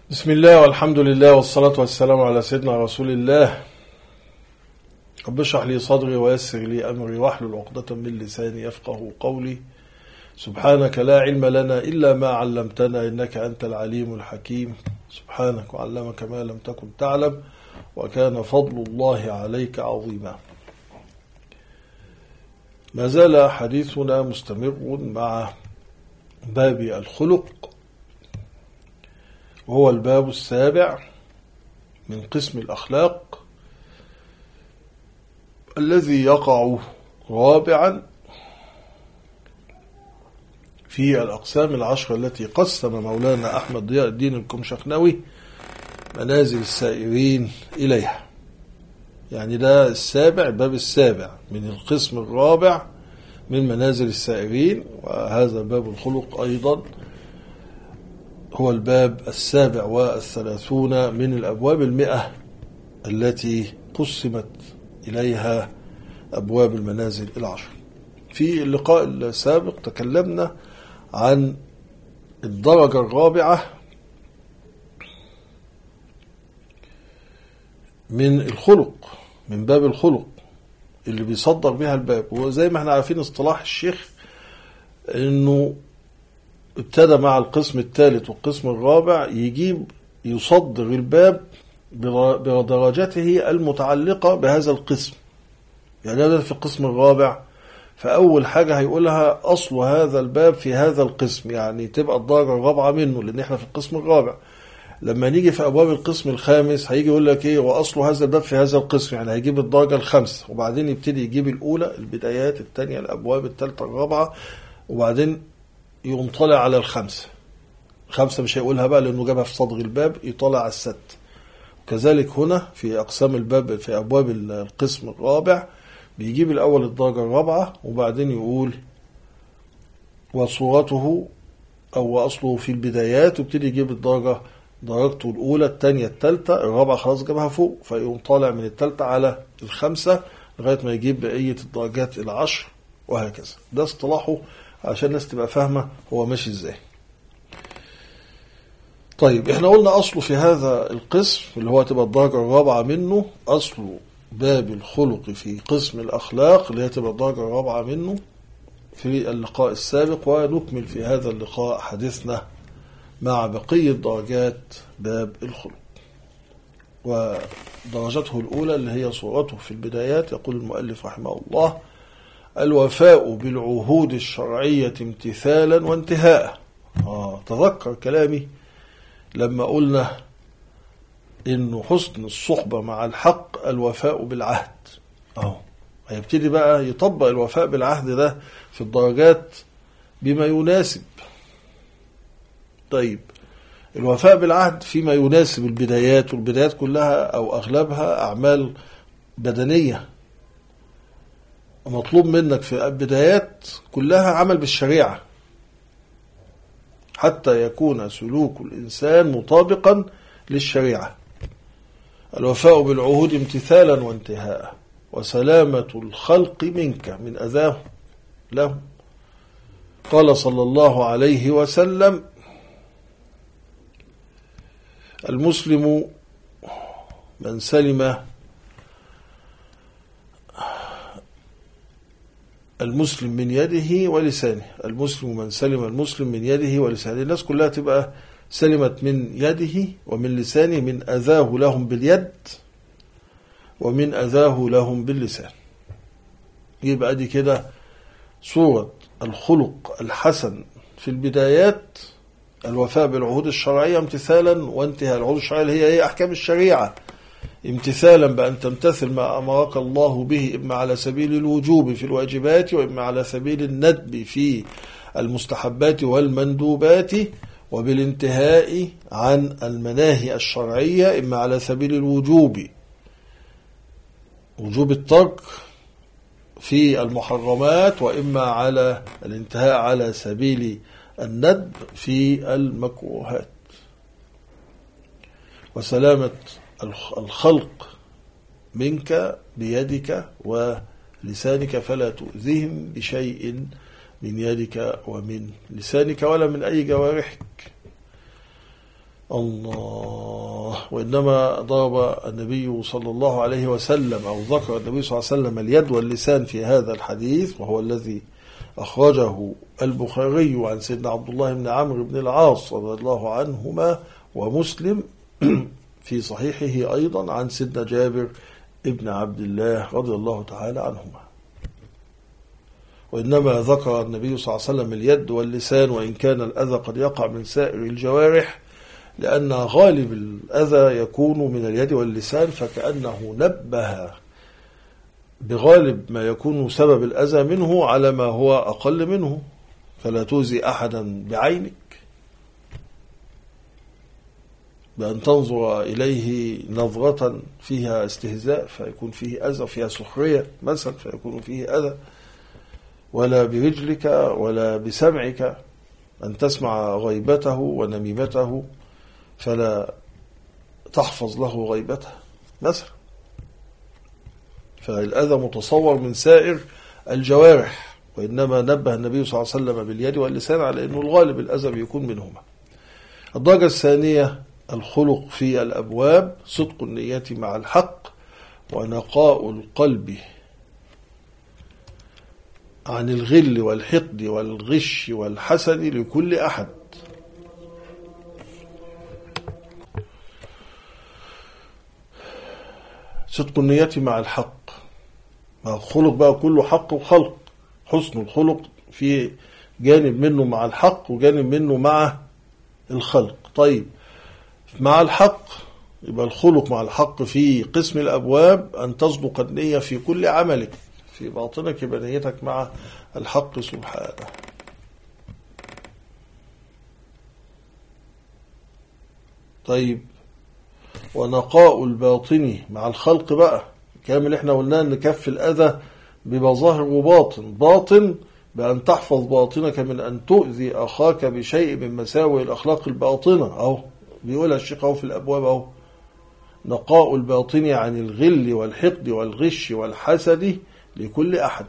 بسم الله والحمد لله والصلاة والسلام على سيدنا رسول الله. رب اشرح لي صدري ويسر لي أمري واحلل عقدة من لساني يفقه قولي. سبحانك لا علم لنا إلا ما علمتنا إنك أنت العليم الحكيم. سبحانك وعلمك ما لم تكن تعلم وكان فضل الله عليك عظيما. ما زال حديثنا مستمر مع باب الخلق، وهو الباب السابع من قسم الأخلاق الذي يقع رابعا في الأقسام العشرة التي قسم مولانا أحمد ضياء الدين الكمشخنوي منازل السائرين إليها. يعني ده السابع، الباب السابع من القسم الرابع من منازل السائرين، وهذا باب الخلق أيضا هو الباب السابع والثلاثون من الأبواب 100 التي قسمت إليها أبواب المنازل العشر. في اللقاء السابق تكلمنا عن الدرجة الرابعة من الخلق، من باب الخلق اللي بيصدر بها الباب. وزي ما احنا عارفين اصطلاح الشيخ انه ابتدى مع القسم الثالث والقسم الرابع يصدر الباب بدرجته المتعلقة بهذا القسم. يعني هذا في القسم الرابع، فأول حاجة هيقولها أصل هذا الباب في هذا القسم، يعني تبقى الدرجة الرابعة منه لأن احنا في القسم الرابع. لما نيجي في أبواب القسم الخامس هيجي يقول لك إيه وأصل هذا الباب في هذا القسم، يعني هيجيب الدرجة الخامسة، وبعدين يبتدي يجيب الأولى البدايات، الثانية الأبواب، الثالثة الرابعة، وبعدين يقوم طالع على الخمسة مش هيقولها بقى لأنه جابها في صدر الباب، يطالع على الست. كذلك هنا في أقسام الباب في أبواب القسم الرابع بيجيب الأول الدرجة الرابعة، وبعدين يقول وصورته أو أصله في البدايات، وابتدي يجيب درجته الأولى، الثانية، الثالثة، الرابعة خلاص جابها فوق، فيقوم طالع من الثالثة على الخمسة لغاية ما يجيب بقية الدرجات العشر، وهكذا. ده اصطلاحه عشان الناس تبقى فاهمة هو ماشي ازاي. طيب احنا قلنا أصله في هذا القسم اللي هو تبقى الدرجة الرابعة منه، أصل باب الخلق في قسم الأخلاق اللي هي تبقى الدرجة الرابعة منه في اللقاء السابق، ونكمل في هذا اللقاء حديثنا مع بقية درجات باب الخلق. ودرجته الأولى اللي هي صورته في البدايات، يقول المؤلف رحمه الله: الوفاء بالعهود الشرعية امتثالا وانتهاء. تذكر كلامي لما قلنا إنه حسن الصحبة مع الحق الوفاء بالعهد. هيبتدي بقى يطبق الوفاء بالعهد ده في الدرجات بما يناسب. طيب الوفاء بالعهد فيما يناسب البدايات، والبدايات كلها أو أغلبها أعمال بدنية، مطلوب منك في البدايات كلها عمل بالشريعة حتى يكون سلوك الإنسان مطابقا للشريعة. الوفاء بالعهود امتثالا وانتهاء، وسلامة الخلق منك من أذاه له. قال صلى الله عليه وسلم: المسلم من سلم المسلم من يده ولسانه. المسلم من سلم المسلم من يده ولسانه. الناس كلها تبقى سلمت من يده ومن لسانه، من أذاه لهم باليد ومن أذاه لهم باللسان. يبقى دي كده صورة الخلق الحسن في البدايات: الوفاء بالعهود الشرعية امتثالا وانتهاء. العهود الشرعية اللي هي أحكام الشريعة، امتثالا بأن تمتثل ما أمرك الله به، إما على سبيل الوجوب في الواجبات، وإما على سبيل الندب في المستحبات والمندوبات، وبالانتهاء عن المناهي الشرعية إما على سبيل الوجوب، وجوب الترك في المحرمات، وإما على الانتهاء على سبيل الندب في المكروهات. وسلامة الخلق منك بيدك ولسانك، فلا تؤذهم بشيء من يدك ومن لسانك ولا من أي جوارحك. الله. وإنما ضرب النبي صلى الله عليه وسلم أو ذكر النبي صلى الله عليه وسلم اليد واللسان في هذا الحديث، وهو الذي أخرجه البخاري عن سيدنا عبد الله بن عمرو بن العاص رضي الله عنهما، ومسلم في صحيحه أيضا عن سيدنا جابر ابن عبد الله رضي الله تعالى عنهما. وإنما ذكر النبي صلى الله عليه وسلم اليد واللسان، وإن كان الأذى قد يقع من سائر الجوارح، لأن غالب الأذى يكون من اليد واللسان، فكأنه نبه بغالب ما يكون سبب الأذى منه على ما هو أقل منه. فلا تؤذي أحدا بعينك بأن تنظر إليه نظرة فيها استهزاء فيكون فيه أذى، فيها سخرية مثلا فيكون فيه أذى، ولا برجلك ولا بسمعك أن تسمع غيبته ونميمته فلا تحفظ له غيبته مثلا. فالأذى متصور من سائر الجوارح، وإنما نبه النبي صلى الله عليه وسلم باليد واللسان على أنه الغالب الأذى بيكون منهما. الدرجة الثانية الخلق في الأبواب، صدق النية مع الحق، ونقاء القلب عن الغل والحقد والغش والحسد لكل أحد. صدق النية مع الحق، الخلق بقى كله حق وخلق. حسن الخلق في جانب منه مع الحق وجانب منه مع الخلق. طيب مع الحق يبقى الخلق مع الحق في قسم الأبواب أن تصدق النية في كل عملك، في باطنك يبقى نيتك مع الحق سبحانه. طيب ونقاء الباطن مع الخلق بقى كامل. احنا قلنا ان كف الأذى بيبقى ظاهر وباطن. باطن بأن تحفظ باطنك من أن تؤذي أخاك بشيء من مساوئ الأخلاق الباطنة. أو بيقولها الشيخ أهو في الأبواب أهو، نقاء الباطن عن الغل والحقد والغش والحسد لكل أحد.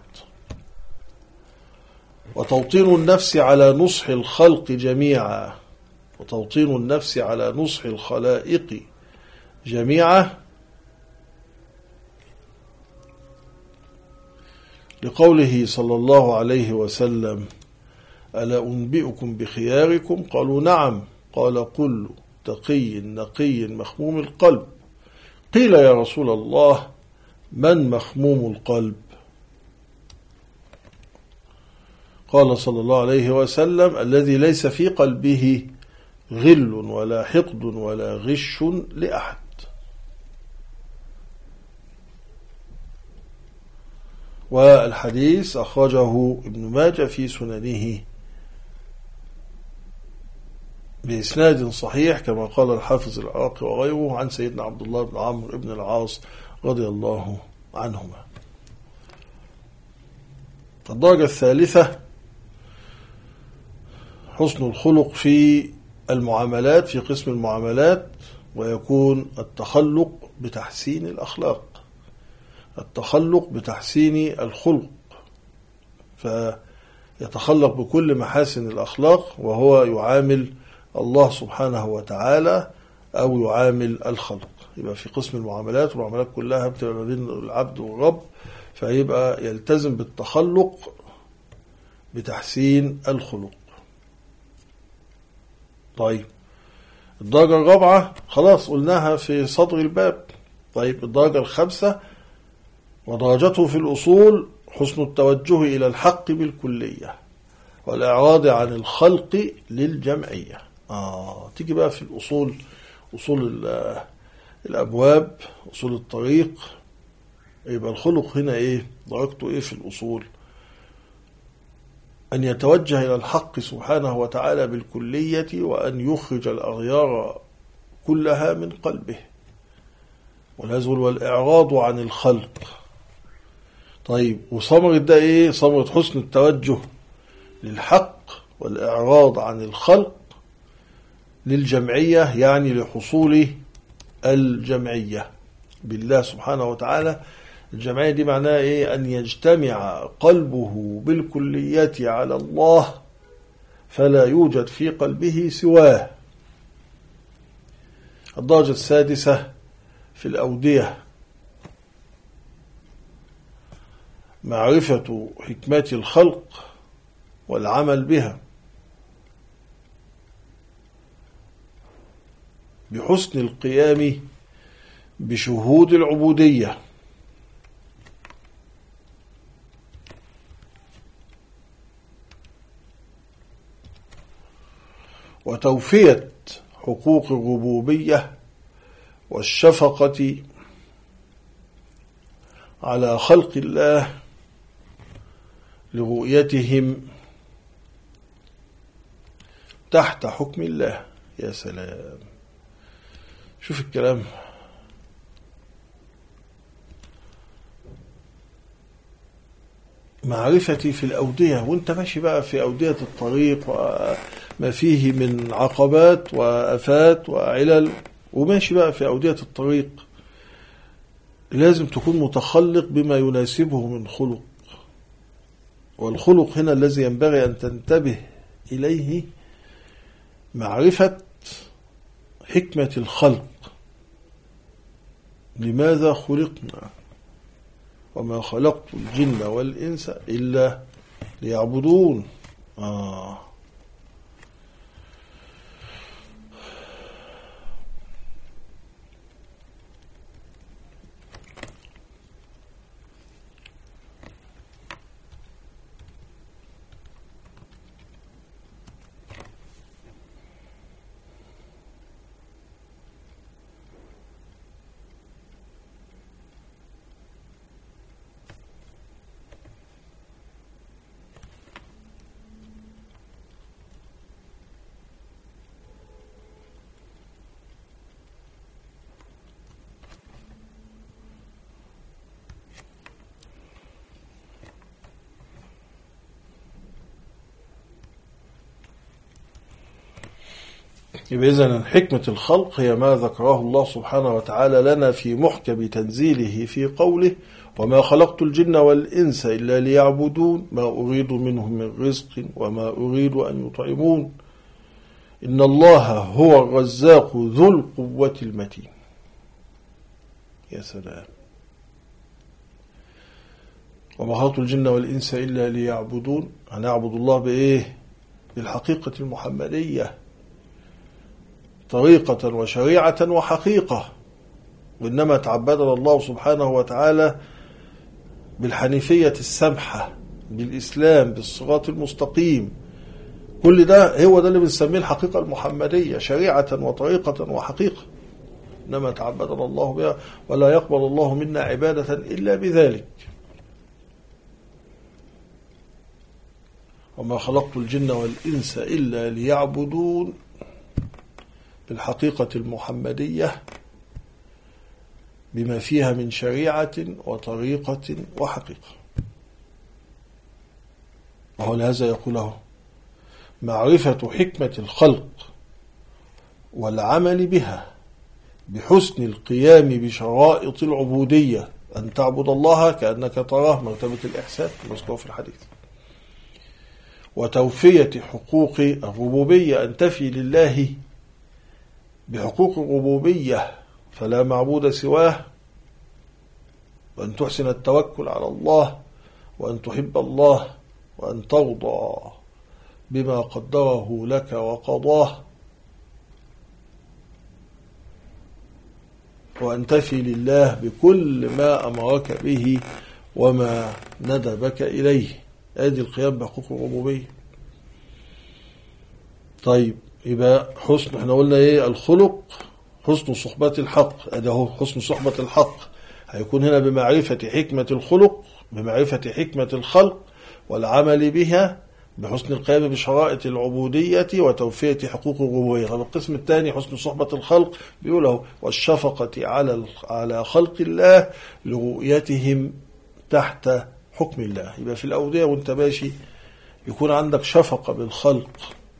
وتوطين النفس على نصح الخلق جميعا، وتوطين النفس على نصح الخلائق جميعا، لقوله صلى الله عليه وسلم: ألا أنبئكم بخياركم؟ قالوا نعم. قال: كل تقي نقي مخموم القلب. قيل يا رسول الله: من مخموم القلب؟ قال صلى الله عليه وسلم: الذي ليس في قلبه غل ولا حقد ولا غش لأحد. والحديث أخرجه ابن ماجه في سننه بإسناد صحيح كما قال الحافظ العراقي وغيره عن سيدنا عبد الله بن عمرو بن العاص رضي الله عنهما. الدرجة الثالثة حسن الخلق في المعاملات، في قسم المعاملات، ويكون التخلق بتحسين الأخلاق، التخلق بتحسين الخلق، فيتخلق بكل محاسن الأخلاق وهو يعامل الله سبحانه وتعالى أو يعامل الخلق. يبقى في قسم المعاملات، والمعاملات كلها بتبقى ما بين العبد والرب، فيبقى يلتزم بالتخلق بتحسين الخلق. طيب الدرجة الرابعة خلاص قلناها في صدر الباب. طيب الدرجة الخامسة ودرجته في الأصول حسن التوجه إلى الحق بالكلية والإعراض عن الخلق للجمعية. تيجي بقى في الأصول، أصول الأبواب، أصول الطريق، يبقى الخلق هنا إيه؟ درجته إيه في الأصول؟ أن يتوجه إلى الحق سبحانه وتعالى بالكلية، وأن يخرج الأغيار كلها من قلبه، والهزل والإعراض عن الخلق. طيب وثمرة ده إيه؟ ثمرة حسن التوجه للحق والإعراض عن الخلق للجمعية، يعني لحصول الجمعية بالله سبحانه وتعالى. الجمعية دي معناها إيه؟ أن يجتمع قلبه بالكلية على الله، فلا يوجد في قلبه سواه. الدرجة السادسة في الأودية معرفة حكمة الخلق والعمل بها بحسن القيام بشهود العبودية وتوفية حقوق الربوبية والشفقة على خلق الله لرؤيتهم تحت حكم الله. يا سلام، شوف الكلام. معرفتي في الأودية، وانت ماشي بقى في أودية الطريق وما فيه من عقبات وآفات وعلل، وماشي بقى في أودية الطريق، لازم تكون متخلق بما يناسبه من خلق. والخلق هنا الذي ينبغي أن تنتبه إليه معرفة حكمة الخلق. لماذا خلقنا؟ وما خلقت الجن والإنس إلا ليعبدون. يبقى إذن حكمة الخلق هي ما ذكره الله سبحانه وتعالى لنا في محكم تنزيله في قوله: وما خلقت الجن والإنس إلا ليعبدون ما أريد منهم من رزق وما أريد أن يطعمون إن الله هو الرزاق ذو القوة المتين. يا سلام. وما خلقت الجن والإنس إلا ليعبدون، هنعبد الله بإيه؟ بالحقيقة المحمدية، طريقة وشريعة وحقيقة. وإنما تعبدنا الله سبحانه وتعالى بالحنيفية السمحة، بالإسلام، بالصراط المستقيم. كل ده هو ده اللي بنسميه الحقيقة المحمدية، شريعة وطريقة وحقيقة. إنما تعبدنا الله بها، ولا يقبل الله منا عبادة إلا بذلك. وما خلقت الجن والإنس إلا ليعبدون بالحقيقة المحمدية بما فيها من شريعة وطريقة وحقيقة. وهو لهذا يقوله: معرفة حكمة الخلق والعمل بها بحسن القيام بشرائط العبودية، أن تعبد الله كأنك تراه، مرتبة الإحسان المذكور في الحديث. وتوفية حقوق الربوبية، أن تفي لله بحقوق الربوبية فلا معبود سواه، وأن تحسن التوكل على الله، وأن تحب الله، وأن ترضى بما قدره لك وقضاه، وأن تفي لله بكل ما أمرك به وما ندبك إليه. هذه القيام بحقوق الربوبية. طيب، يبقى حسن، احنا قلنا ايه؟ الخلق حسن صحبة الحق. ادي حسن صحبة الحق هيكون هنا بمعرفة حكمة الخلق، بمعرفة حكمة الخلق والعمل بها بحسن القيام بشرائط العبودية وتوفية حقوق الربوبية. طب القسم الثاني حسن صحبة الخلق، بيقوله: والشفقة على خلق الله لرؤيتهم تحت حكم الله. يبقى في الأودية وانت ماشي يكون عندك شفقة بالخلق،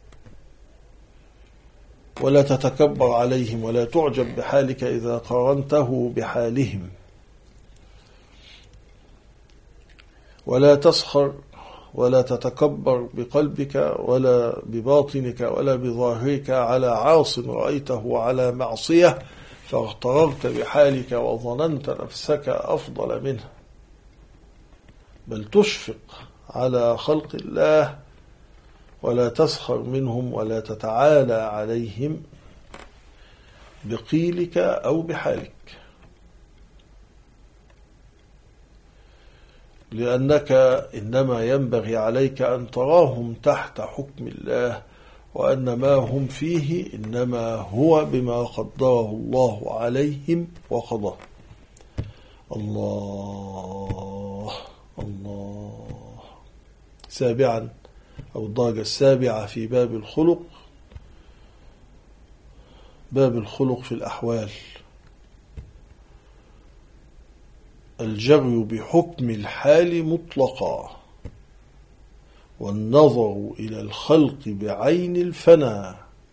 ولا تتكبر عليهم، ولا تعجب بحالك إذا قارنته بحالهم، ولا تسخر ولا تتكبر بقلبك ولا بباطنك ولا بظاهرك على عاص رأيته على معصية فاغتررت بحالك وظننت نفسك أفضل منه، بل تشفق على خلق الله ولا تسخر منهم ولا تتعالى عليهم بقيلك أو بحالك، لأنك إنما ينبغي عليك أن تراهم تحت حكم الله، وأن ما هم فيه إنما هو بما قدره الله عليهم وقضاه. الله الله. سابعا، أو الدرجة السابعة في باب الخلق، باب الخلق في الأحوال، الجري بحكم الحال مطلقا، والنظر إلى الخلق بعين الفنا،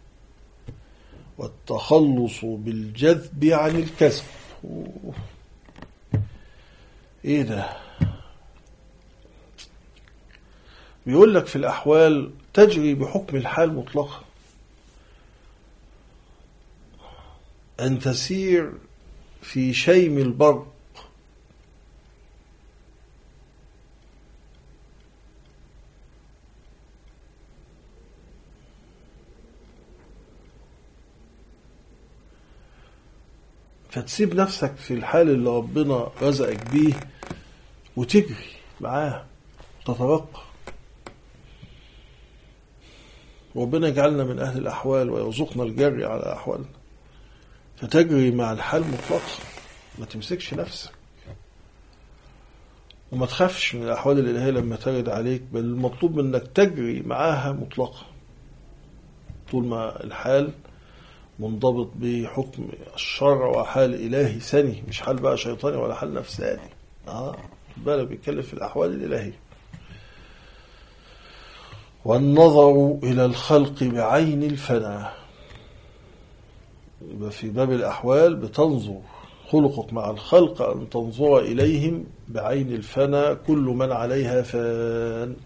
والتخلص بالجذب عن الكسب. ايه ده؟ بيقول لك في الأحوال تجري بحكم الحال مطلقا، أن تسير في شيم البرق فتسيب نفسك في الحال اللي ربنا رزقك بيه وتجري معاه وتترقى. ربنا يجعلنا من أهل الأحوال ويرزقنا الجري على أحوالنا، فتجري مع الحال مطلقا، ما تمسكش نفسك وما تخافش من الأحوال الإلهية لما ترد عليك، بل المطلوب منك تجري معاها مطلقا طول ما الحال منضبط بحكم الشرع وحال إلهي سني، مش حال بقى شيطاني ولا حال نفساني. بالك بيتكلم في الأحوال الإلهية. والنظر إلى الخلق بعين الفنا، يبقى في باب الأحوال بتنظر، خلقك مع الخلق أن تنظر إليهم بعين الفنا، كل من عليها فان.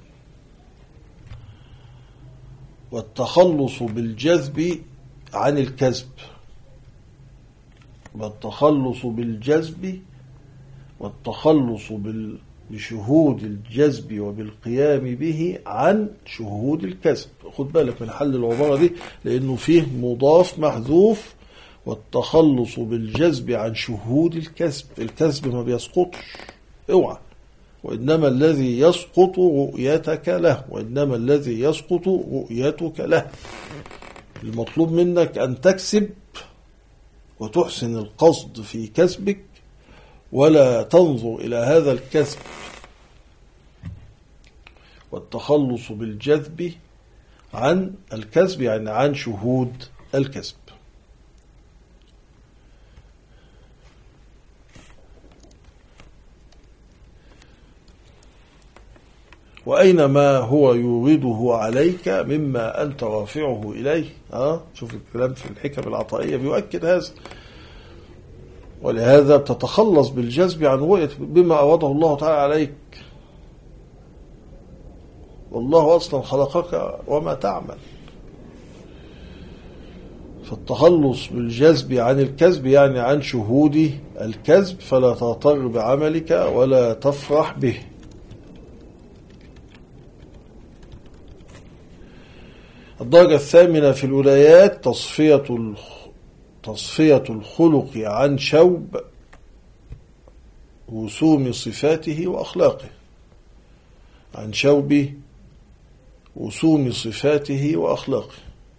والتخلص بالجذب عن الكذب، والتخلص بالجذب والتخلص بشهود الجذب وبالقيام به عن شهود الكذب. خد بالك من حل العبارة دي لأنه فيه مضاف محذوف، والتخلص بالجذب عن شهود الكذب. الكذب ما بيسقطش، اوعى، وإنما الذي يسقط رؤيتك له، وإنما الذي يسقط رؤيتك له. المطلوب منك أن تكسب وتحسن القصد في كسبك، ولا تنظر إلى هذا الكسب. والتخلص بالجذب عن الكسب يعني عن شهود الكسب. وأينما هو يورده عليك مما أنت رافعه إليه. شوف الكلام في الحكم العطائية بيؤكد هذا. ولهذا بتتخلص بالجذب عن رؤية بما أوضه الله تعالى عليك، والله أصلا خلقك وما تعمل. فالتخلص بالجذب عن الكذب يعني عن شهود الكذب، فلا تغتر بعملك ولا تفرح به. الدرجة الثامنة في الولايات تصفية الخلق عن شوب وسوم صفاته وأخلاقه، عن شوب وسوم صفاته وأخلاقه.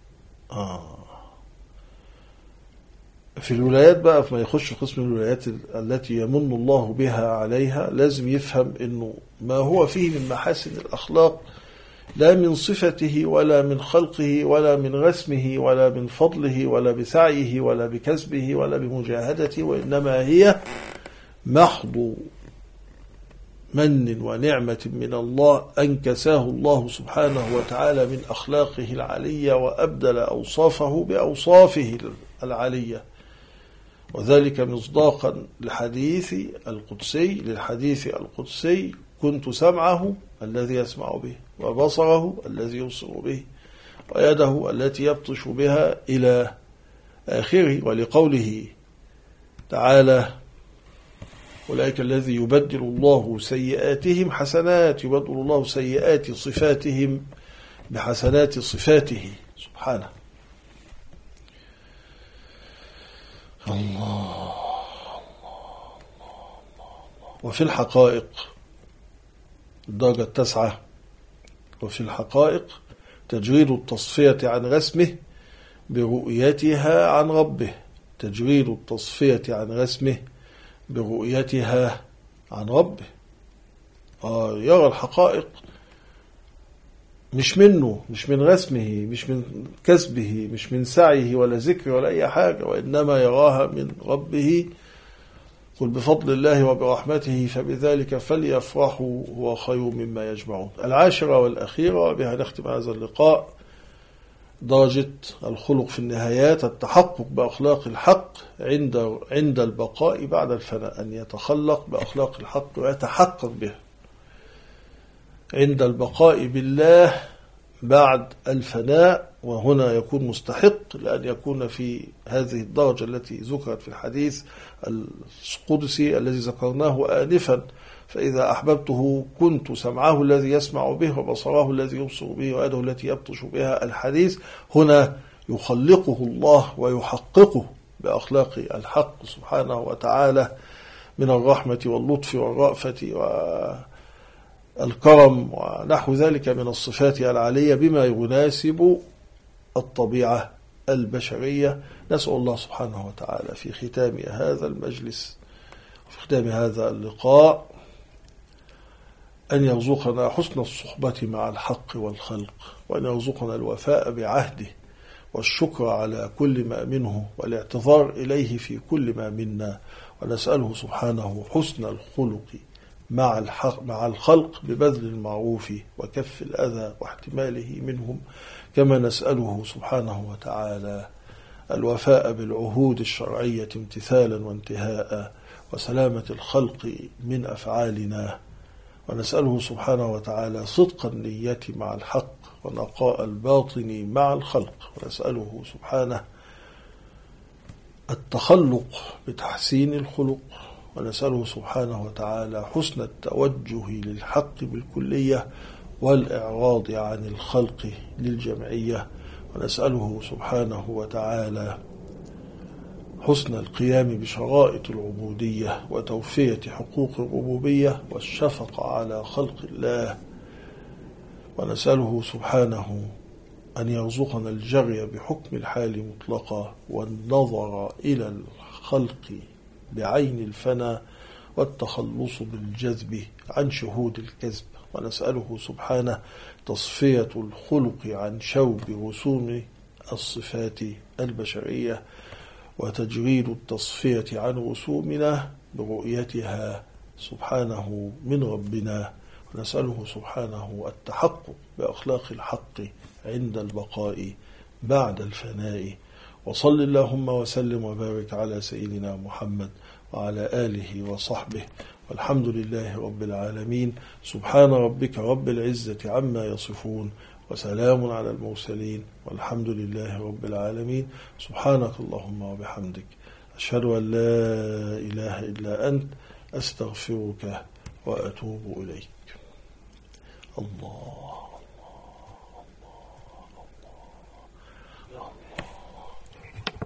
في الولايات بقى، فما يخش قسم الولايات التي يمن الله بها عليها، لازم يفهم أنه ما هو فيه من محاسن الأخلاق لا من صفته ولا من خلقه ولا من رسمه ولا من فضله ولا بسعيه ولا بكسبه ولا بمجاهدته، وإنما هي محض من ونعمة من الله أنكساه الله سبحانه وتعالى من أخلاقه العالية، وأبدل أوصافه بأوصافه العالية. وذلك مصداقا للحديث القدسي كنت سمعه الذي يسمع به، وبصره الذي يبصر به، ويده التي يبطش بها إلى آخره. ولقوله تعالى أولئك الذي يبدل الله سيئاتهم حسنات، يبدل الله سيئات صفاتهم بحسنات صفاته سبحانه. الله. وفي الحقائق الدرجة 9، وفي الحقائق تجريد التصفية عن رسمه برؤيتها عن ربه، تجريد التصفية عن رسمه برؤيتها عن ربه. يرى الحقائق مش منه، مش من رسمه، مش من كسبه، مش من سعيه ولا ذكر ولا أي حاجة، وإنما يراها من ربه. قل بفضل الله وبرحمته فبذلك فليفرحوا هو خير مما يجمعون. 10 والأخيرة وبها نختم هذا اللقاء، درجة الخلق في النهايات، التحقق بأخلاق الحق عند البقاء بعد الفناء، أن يتخلق بأخلاق الحق ويتحقق به عند البقاء بالله بعد الفناء. وهنا يكون مستحق لأن يكون في هذه الدرجة التي ذكرت في الحديث القدسي الذي ذكرناه آنفا: فإذا أحببته كنت سمعه الذي يسمع به، وبصره الذي يبصر به، ويده التي يبطش بها. الحديث هنا يخلقه الله ويحققه بأخلاق الحق سبحانه وتعالى من الرحمة واللطف والرأفة والكرم ونحو ذلك من الصفات العالية بما يناسب الطبيعة البشرية. نسأل الله سبحانه وتعالى في ختام هذا المجلس وفي ختام هذا اللقاء أن يرزقنا حسن الصحبة مع الحق والخلق، وأن يرزقنا الوفاء بعهده والشكر على كل ما منه والاعتذار إليه في كل ما منا. ونسأله سبحانه حسن الخلق مع الخلق ببذل المعروف وكف الأذى واحتماله منهم، كما نسأله سبحانه وتعالى الوفاء بالعهود الشرعية امتثالا وانتهاء، وسلامة الخلق من أفعالنا. ونسأله سبحانه وتعالى صدق النية مع الحق ونقاء الباطن مع الخلق. ونسأله سبحانه التخلق بتحسين الخلق. ونسأله سبحانه وتعالى حسن التوجه للحق بالكلية والإعراض عن الخلق للجمعية. ونسأله سبحانه وتعالى حسن القيام بشرائط العبودية وتوفية حقوق الربوبية والشفقة على خلق الله. ونسأله سبحانه أن يرزقنا الجري بحكم الحال مطلقا والنظر إلى الخلق بعين الفنا والتخلص بالجذب عن شهود الكذب. ونسأله سبحانه تصفية الخلق عن شوب رسوم الصفات البشرية وتجريد التصفية عن رسومنا برؤيتها سبحانه من ربنا. ونسأله سبحانه التحقق بأخلاق الحق عند البقاء بعد الفناء. وصل اللهم وسلم وبارك على سيدنا محمد وعلى آله وصحبه، والحمد لله رب العالمين. سبحان ربك رب العزة عما يصفون، وسلام على المرسلين، والحمد لله رب العالمين. سبحانك اللهم وبحمدك، أشهد أن لا إله إلا أنت، أستغفرك وأتوب إليك. الله.